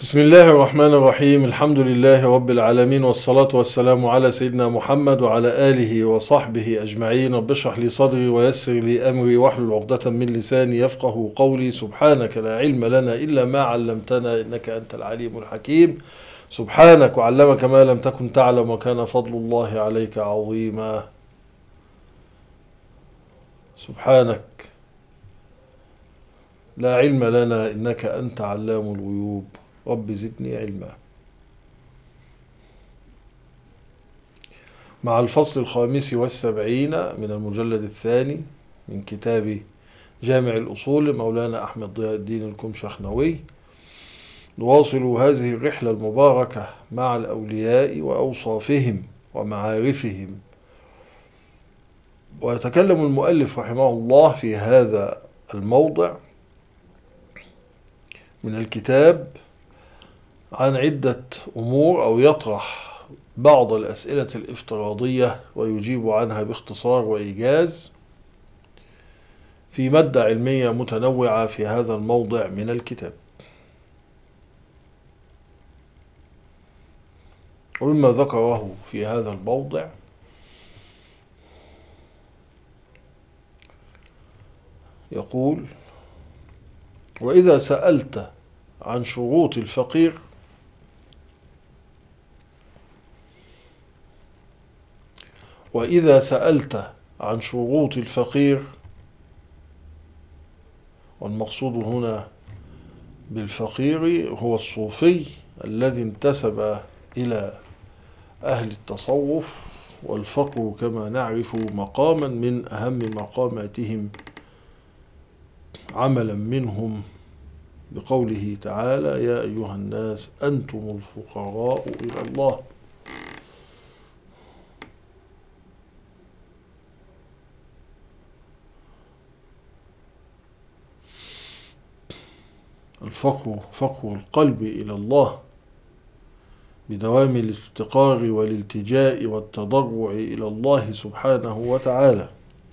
بسم الله الرحمن الرحيم. الحمد لله رب العالمين، والصلاة والسلام على سيدنا محمد وعلى آله وصحبه أجمعين. رب اشرح لي صدري ويسر لي أمري واحلل عقدة من لساني يفقه قولي. سبحانك لا علم لنا إلا ما علمتنا إنك أنت العليم الحكيم. سبحانك وعلمك ما لم تكن تعلم وكان فضل الله عليك عظيما. سبحانك لا علم لنا إنك أنت علام الغيوب. رب زدني علما. مع الفصل الخامس والسبعين من المجلد الثاني من كتاب جامع الأصول لمولانا أحمد ضياء الدين الكمشخنوي، نواصل هذه الرحلة المباركة مع الأولياء وأوصافهم ومعارفهم. ويتكلم المؤلف رحمه الله في هذا الموضع من الكتاب عن عدة أمور، أو يطرح بعض الأسئلة الافتراضية ويجيب عنها باختصار وإيجاز في مادة علمية متنوعة في هذا الموضع من الكتاب. ومما ذكره في هذا الموضع يقول: وإذا سألت عن شروط الفقير وإذا سألت عن شروط الفقير، والمقصود هنا بالفقير هو الصوفي الذي انتسب إلى أهل التصوف، والفقر كما نعرف مقاما من أهم مقاماتهم عملا منهم بقوله تعالى: يا أيها الناس أنتم الفقراء إلى الله. الفقر فقر القلب إلى الله بدوام الافتقار والالتجاء والتضرع إلى الله سبحانه وتعالى.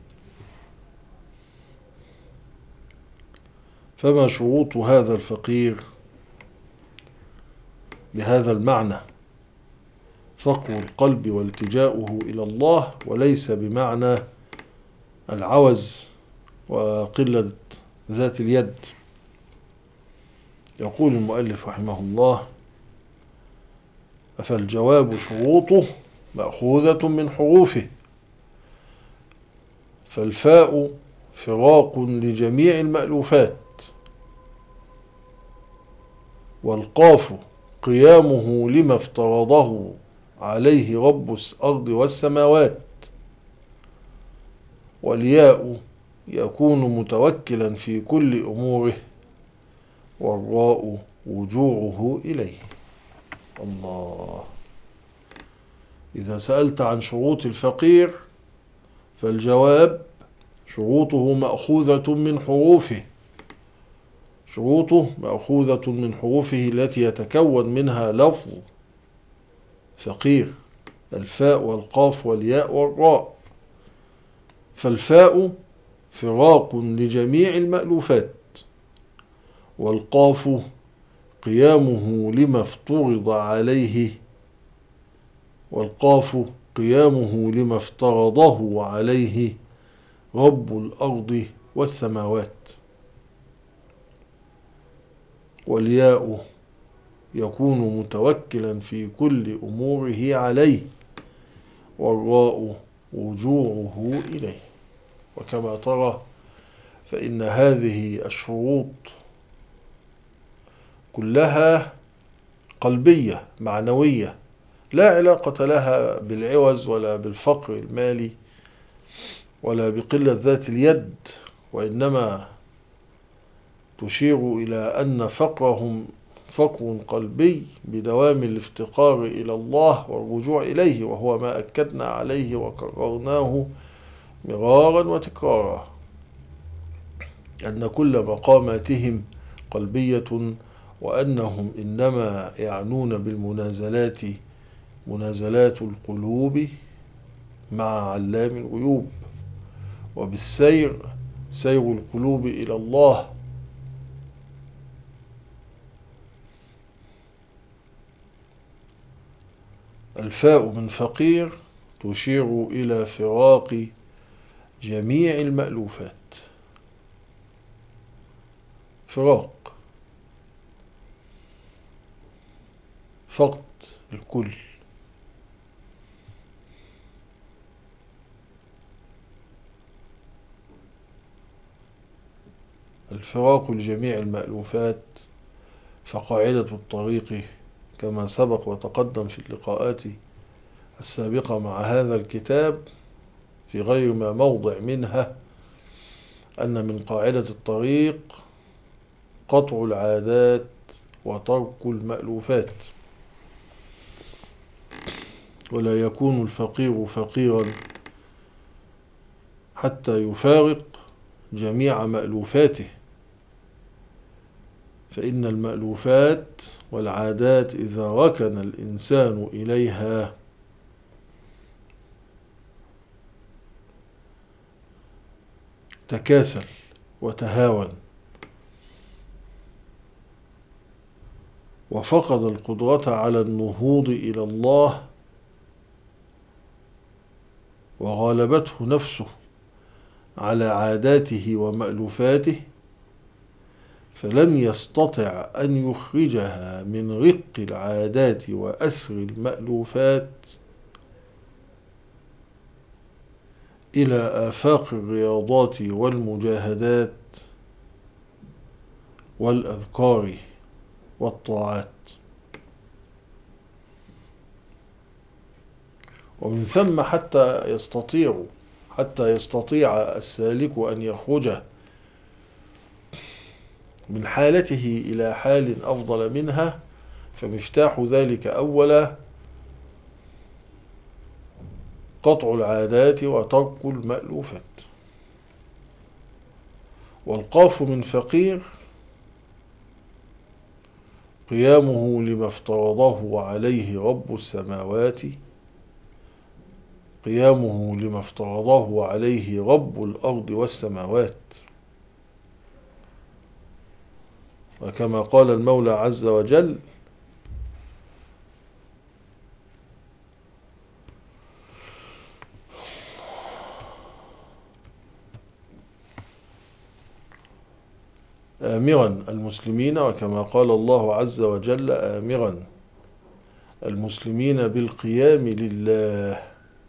فما شروط هذا الفقير بهذا المعنى؟ فقر القلب والتجاؤه إلى الله، وليس بمعنى العوز وقلة ذات اليد. يقول المؤلف رحمه الله: فالجواب شروطه مأخوذة من حروفه، فالفاء فراق لجميع المألوفات، والقاف قيامه لما افترضه عليه رب الأرض والسماوات، والياء يكون متوكلا في كل أموره، والراء وجوعه إليه. الله. إذا سألت عن شروط الفقير فالجواب شروطه مأخوذة من حروفه، شروطه مأخوذة من حروفه التي يتكون منها لفظ فقير: الفاء والقاف والياء والراء. فالفاء فراق لجميع المألوفات، والقاف قيامه لما افترض عليه، والقاف قيامه لما افترضه عليه رب الأرض والسماوات، والياء يكون متوكلا في كل أموره عليه، والراء وجوعه إليه. وكما ترى فإن هذه الشروط كلها قلبية معنوية، لا علاقة لها بالعوز ولا بالفقر المالي ولا بقلة ذات اليد، وإنما تشير إلى أن فقرهم فقر قلبي بدوام الافتقار إلى الله والرجوع إليه، وهو ما أكدنا عليه وكررناه مرارا وتكرارا، أن كل مقاماتهم قلبية، وأنهم إنما يعنون بالمنازلات منازلات القلوب مع علام الغيوب، وبالسير سير القلوب إلى الله. الفاء من فقير تشير إلى فراق جميع المألوفات، فراق، فقد الكل. الفراق لجميع المألوفات. فقاعدة الطريق كما سبق وتقدم في اللقاءات السابقة مع هذا الكتاب في غير ما موضع منها أن من قاعدة الطريق قطع العادات وترك المألوفات، ولا يكون الفقير فقيرا حتى يفارق جميع مألوفاته، فإن المألوفات والعادات إذا ركن الإنسان إليها تكاسل وتهاون، وفقد القدرة على النهوض إلى الله، وغالبته نفسه على عاداته ومألوفاته، فلم يستطع أن يخرجها من رق العادات وأسر المألوفات إلى آفاق الرياضات والمجاهدات والأذكار والطاعات. ومن ثم حتى يستطيع السالك أن يخرج من حالته إلى حال أفضل منها، فمفتاح ذلك أولا قطع العادات وترك المألوفات. والقاف من فقير قيامه لما افترضه عليه رب السماوات، قيامه لما افترضه عليه رب الأرض والسماوات. وكما قال المولى عز وجل: آمرا المسلمين، وكما قال الله عز وجل آمرا المسلمين بالقيام لله.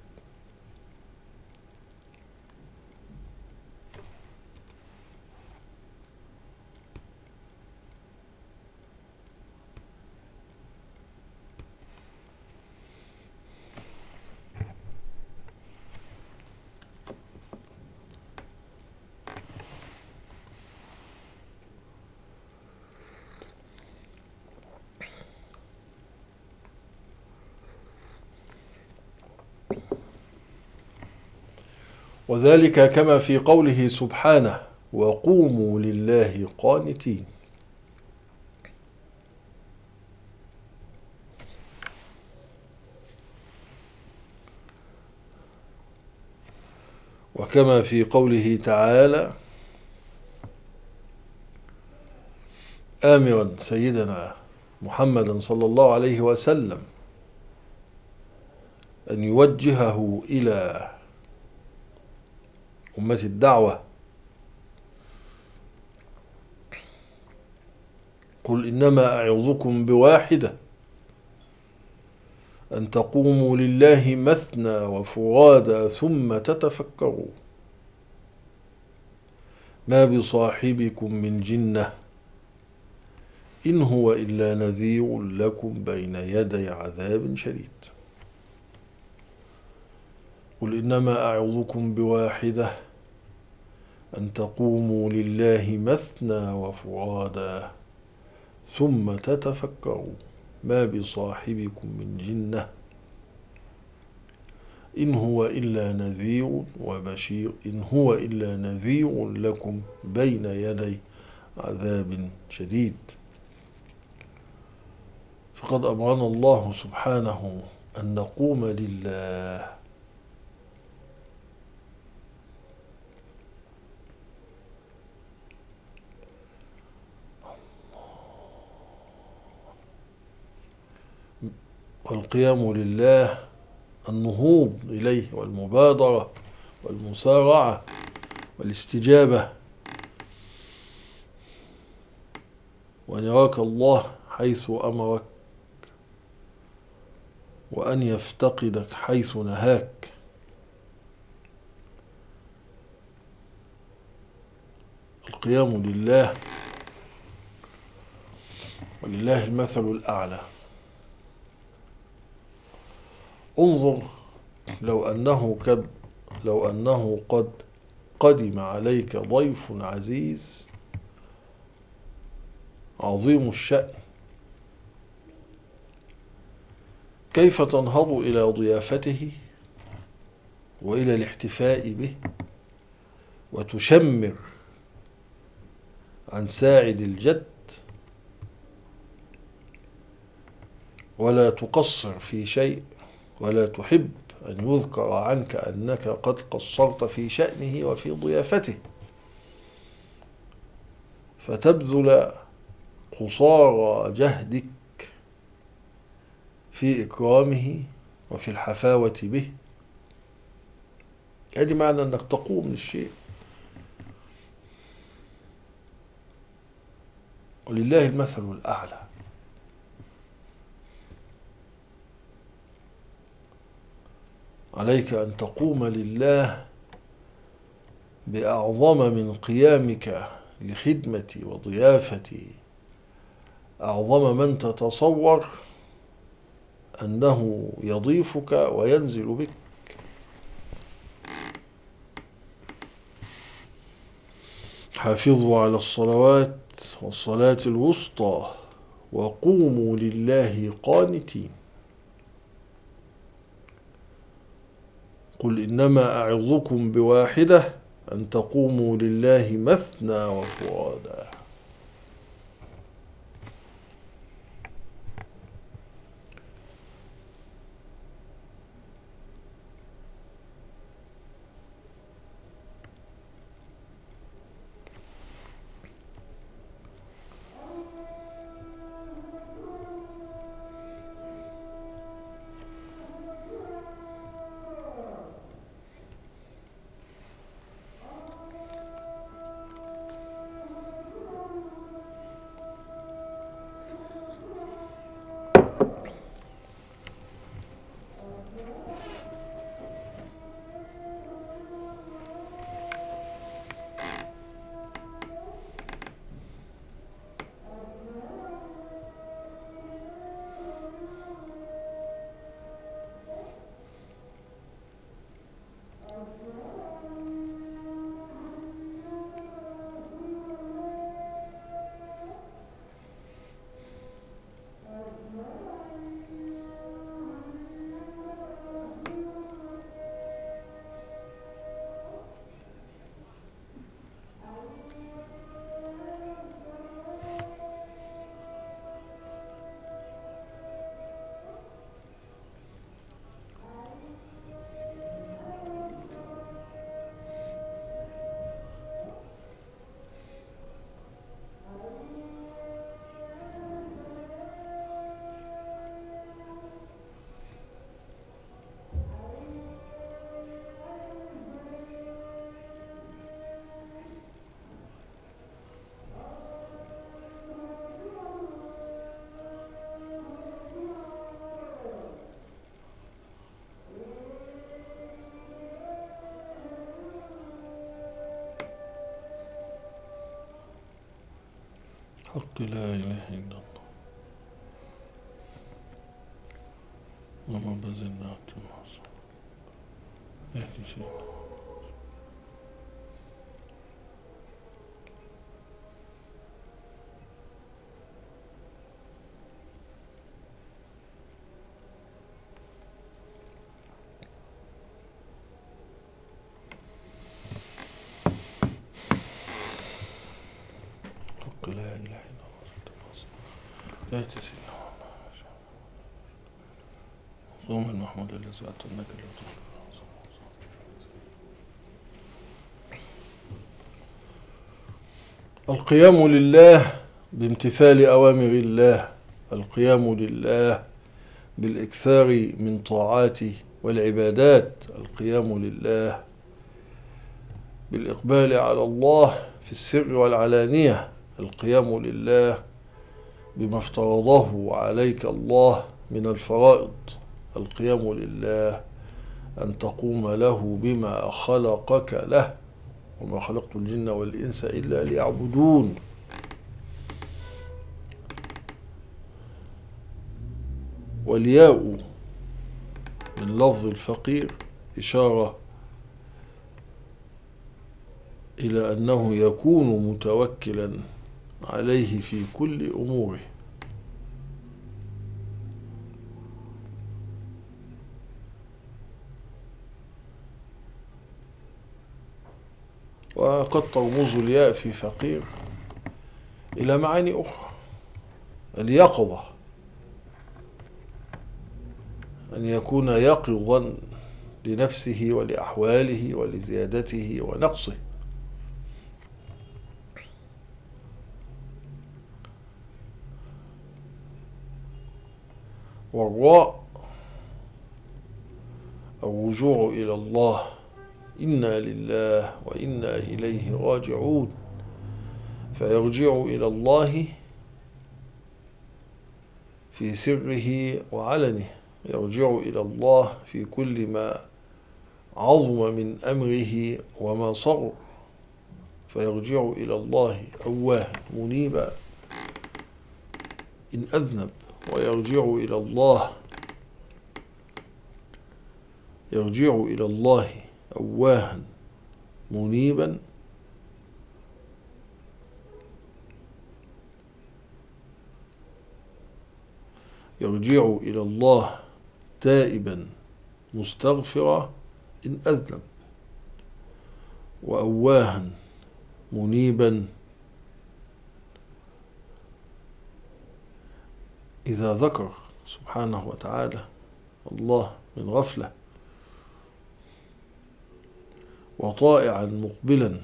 وذلك كما في قوله سبحانه: وقوموا لله قانتين. وكما في قوله تعالى آمرا سيدنا محمدا صلى الله عليه وسلم أن يوجهه إلى أمة الدعوة: قل إنما أعظكم بواحدة، أن تقوموا لله مثنى وفرادى ثم تتفكروا ما بصاحبكم من جنة إن هو إلا نذير لكم بين يدي عذاب شديد. قل إنما أعظكم بواحدة، أن تقوموا لله مثنى وفرادى ثم تتفكروا ما بصاحبكم من جنة إن هو إلا نذير وبشير، إن هو إلا نذير لكم بين يدي عذاب شديد. فقد أمرنا الله سبحانه أن نقوم لله، والقيام لله النهوض إليه والمبادرة والمسارعة والاستجابة، وأن يراك الله حيث أمرك، وأن يفتقدك حيث نهاك. القيام لله، ولله المثل الأعلى. انظر، لو أنه قد قدم عليك ضيف عزيز عظيم الشأن، كيف تنهض إلى ضيافته وإلى الاحتفاء به، وتشمر عن ساعد الجد، ولا تقصر في شيء، ولا تحب أن يذكر عنك أنك قد قصرت في شأنه وفي ضيافته، فتبذل قصارى جهدك في إكرامه وفي الحفاوة به. هذه معنى أنك تقوم للشيء. ولله المثل الأعلى. عليك أن تقوم لله بأعظم من قيامك لخدمة وضيافة أعظم من تتصور أنه يضيفك وينزل بك. حافظوا على الصلوات والصلاة الوسطى وقوموا لله قانتين. قل إنما أعظكم بواحدة أن تقوموا لله مثنى وفرادا. حق لا إله إلا الله. وما بذلنا اعتماصا اهدي سيدنا. حق لا إله إلا الله اهدي سيدنا. اللهم المحمود الذي أتمناك القيام لله بامتثال أوامر الله، القيام لله بالإكثار من طاعات والعبادات، القيام لله بالإقبال على الله في السر والعلانية، القيام لله بما افترضه عليك الله من الفرائض، القيام لله أن تقوم له بما خلقك له، وما خلقت الجن والإنس إلا ليعبدون. والياء من لفظ الفقير إشارة إلى أنه يكون متوكلا عليه في كل أموره. وقد ترمز الياء في فقير إلى معاني أخرى: اليقظة، أن يكون يقظا لنفسه ولأحواله ولزيادته ونقصه. والراء الرجوع إلى الله، إنا لله وإنا إليه راجعون، فيرجع إلى الله في سره وعلنه، يرجع إلى الله في كل ما عظم من أمره وما صغر، فيرجع إلى الله أواه منيبا إن أذنب، ويرجع إلى الله أواها منيبا يرجع إلى الله تائبا مستغفرا إن أذنب، وأواها منيبا إذا ذكر سبحانه وتعالى الله من غفلة، وطائعا مقبلا،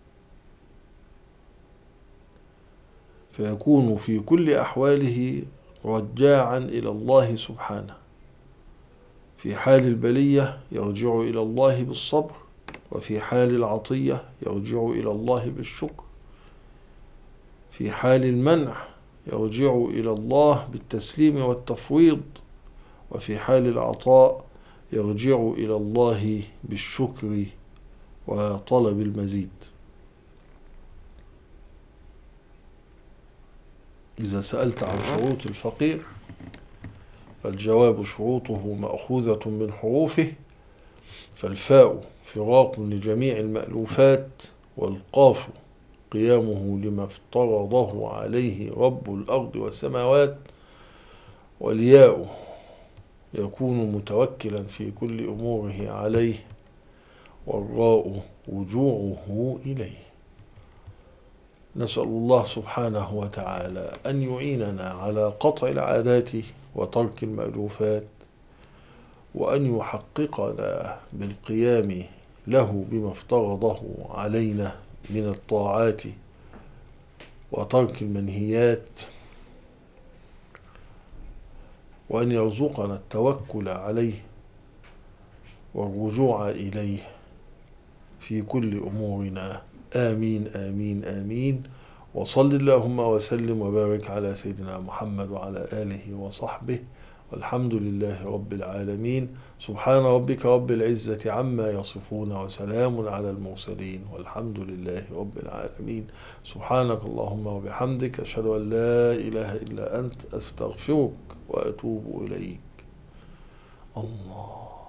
فيكون في كل أحواله رجاعا إلى الله سبحانه. في حال البلية يرجع إلى الله بالصبر، وفي حال العطية يرجع إلى الله بالشكر، في حال المنع يرجع إلى الله بالتسليم والتفويض، وفي حال العطاء يرجع إلى الله بالشكر وطلب المزيد. إذا سألت عن شروط الفقير فالجواب: شروطه مأخوذة من حروفه، فالفاء فراق لجميع المألوفات، والقاف قيامه لما افترضه عليه رب الأرض والسماوات، والياء يكون متوكلا في كل أموره عليه، والراء رجوعه إليه. نسأل الله سبحانه وتعالى أن يعيننا على قطع العادات وترك المألوفات، وأن يحققنا بالقيام له بما افترضه علينا من الطاعات وترك المنهيات، وأن يرزقنا التوكل عليه والرجوع إليه في كل أمورنا. آمين آمين آمين. وصل اللهم وسلم وبارك على سيدنا محمد وعلى آله وصحبه، والحمد لله رب العالمين. سبحان ربك رب العزة عما يصفون، وسلام على المرسلين، والحمد لله رب العالمين. سبحانك اللهم وبحمدك، أشهد أن لا إله إلا أنت، أستغفرك وأتوب إليك. الله.